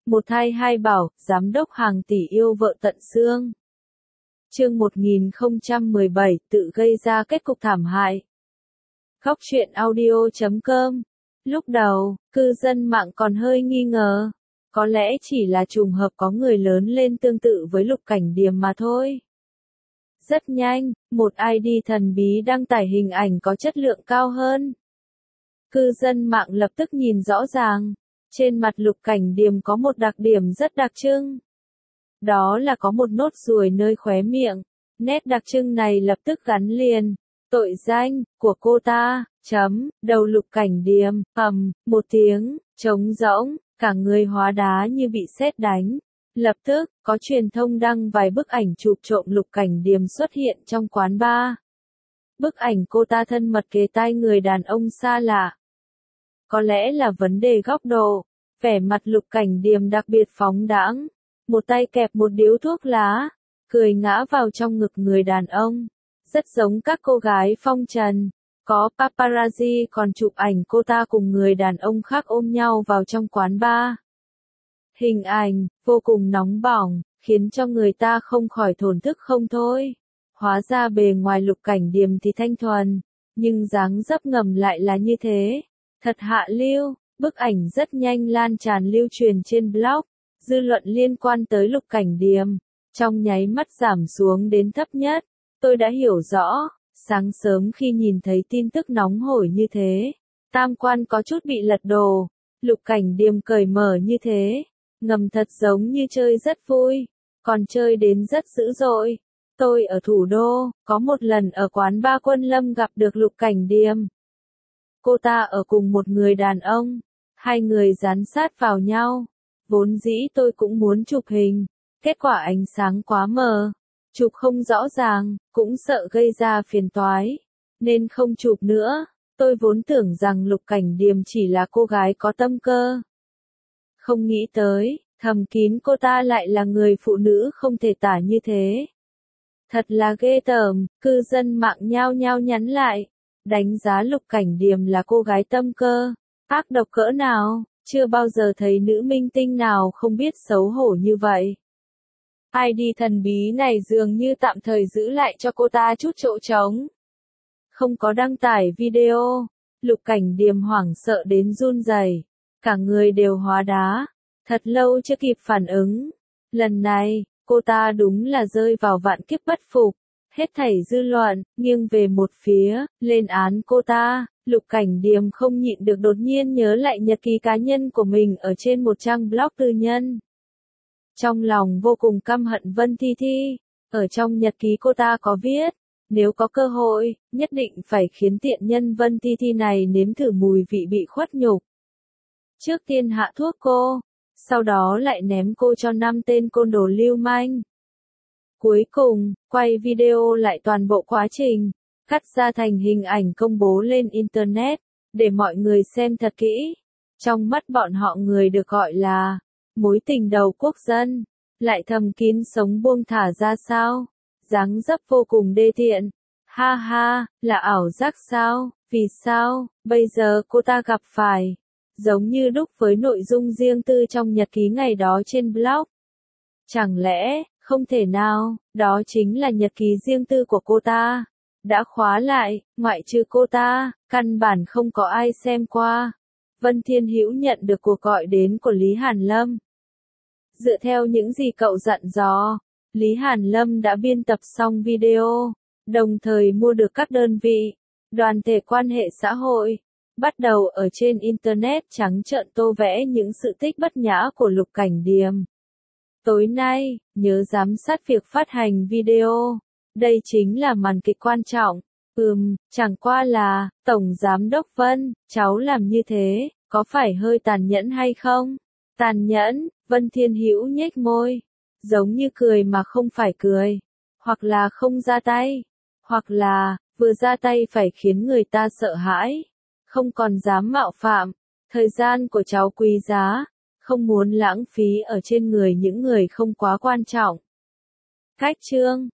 Một thai hai bảo, giám đốc hàng tỷ yêu vợ tận xương. Chương 1017, tự gây ra kết cục thảm hại. Góc truyện audio.com. Lúc đầu, cư dân mạng còn hơi nghi ngờ. Có lẽ chỉ là trùng hợp có người lớn lên tương tự với Lục Cảnh Điềm mà thôi. Rất nhanh, một ID thần bí đăng tải hình ảnh có chất lượng cao hơn. Cư dân mạng lập tức nhìn rõ ràng. Trên mặt Lục Cảnh Điềm có một đặc điểm rất đặc trưng. Đó là có một nốt ruồi nơi khóe miệng. Nét đặc trưng này lập tức gắn liền. Tội danh của cô ta, đầu Lục Cảnh Điềm, một tiếng, trống rỗng, cả người hóa đá như bị sét đánh. Lập tức, có truyền thông đăng vài bức ảnh chụp trộm Lục Cảnh Điềm xuất hiện trong quán bar. Bức ảnh cô ta thân mật kề tai người đàn ông xa lạ. Có lẽ là vấn đề góc độ, vẻ mặt Lục Cảnh Điềm đặc biệt phóng đãng, một tay kẹp một điếu thuốc lá, cười ngã vào trong ngực người đàn ông, rất giống các cô gái phong trần. Có paparazzi còn chụp ảnh cô ta cùng người đàn ông khác ôm nhau vào trong quán bar. Hình ảnh, vô cùng nóng bỏng, khiến cho người ta không khỏi thổn thức không thôi. Hóa ra bề ngoài Lục Cảnh Điềm thì thanh thuần, nhưng dáng dấp ngầm lại là như thế. Thật hạ lưu, bức ảnh rất nhanh lan tràn lưu truyền trên blog, dư luận liên quan tới Lục Cảnh Điềm, trong nháy mắt giảm xuống đến thấp nhất. Tôi đã hiểu rõ, sáng sớm khi nhìn thấy tin tức nóng hổi như thế, tam quan có chút bị lật đổ. Lục Cảnh Điềm cởi mở như thế, ngầm thật giống như chơi rất vui, còn chơi đến rất dữ dội. Tôi ở thủ đô, có một lần ở quán bar Quân Lâm gặp được Lục Cảnh Điềm. Cô ta ở cùng một người đàn ông, hai người dán sát vào nhau. Vốn dĩ tôi cũng muốn chụp hình, kết quả ánh sáng quá mờ, chụp không rõ ràng, cũng sợ gây ra phiền toái, nên không chụp nữa. Tôi vốn tưởng rằng Lục Cảnh Điềm chỉ là cô gái có tâm cơ. Không nghĩ tới, thầm kín cô ta lại là người phụ nữ không thể tả như thế. Thật là ghê tởm, cư dân mạng nhao nhao nhắn lại. Đánh giá Lục Cảnh Điềm là cô gái tâm cơ, ác độc cỡ nào, chưa bao giờ thấy nữ minh tinh nào không biết xấu hổ như vậy. ID thần bí này dường như tạm thời giữ lại cho cô ta chút chỗ trống. Không có đăng tải video, Lục Cảnh Điềm hoảng sợ đến run rẩy, cả người đều hóa đá, thật lâu chưa kịp phản ứng. Lần này, cô ta đúng là rơi vào vạn kiếp bất phục. Hết thảy dư luận, nghiêng về một phía, lên án cô ta. Lục Cảnh Điềm không nhịn được đột nhiên nhớ lại nhật ký cá nhân của mình ở trên một trang blog tư nhân. Trong lòng vô cùng căm hận Vân Thi Thi. Ở trong nhật ký cô ta có viết, nếu có cơ hội, nhất định phải khiến tiện nhân Vân Thi Thi này nếm thử mùi vị bị khuất nhục. Trước tiên hạ thuốc cô, sau đó lại ném cô cho 5 tên côn đồ lưu manh. Cuối cùng, quay video lại toàn bộ quá trình, cắt ra thành hình ảnh công bố lên Internet, để mọi người xem thật kỹ. Trong mắt bọn họ người được gọi là mối tình đầu quốc dân, lại thầm kín sống buông thả ra sao, dáng dấp vô cùng đê tiện. Ha ha, là ảo giác sao, vì sao, bây giờ cô ta gặp phải, giống như đúc với nội dung riêng tư trong nhật ký ngày đó trên blog. Chẳng lẽ, không thể nào, đó chính là nhật ký riêng tư của cô ta. Đã khóa lại, ngoại trừ cô ta, căn bản không có ai xem qua. Vân Thiên Hữu nhận được cuộc gọi đến của Lý Hàn Lâm. Dựa theo những gì cậu dặn dò, Lý Hàn Lâm đã biên tập xong video, đồng thời mua được các đơn vị, đoàn thể quan hệ xã hội, bắt đầu ở trên Internet trắng trợn tô vẽ những sự tích bất nhã của Lục Cảnh Điềm. Tối nay, nhớ giám sát việc phát hành video. Đây chính là màn kịch quan trọng. Chẳng qua là, Tổng Giám đốc Vân, cháu làm như thế, có phải hơi tàn nhẫn hay không? Tàn nhẫn, Vân Thiên Hữu nhếch môi, giống như cười mà không phải cười. Hoặc là không ra tay, hoặc là, vừa ra tay phải khiến người ta sợ hãi, không còn dám mạo phạm. Thời gian của cháu quý giá, không muốn lãng phí ở trên người những người không quá quan trọng. Cách chương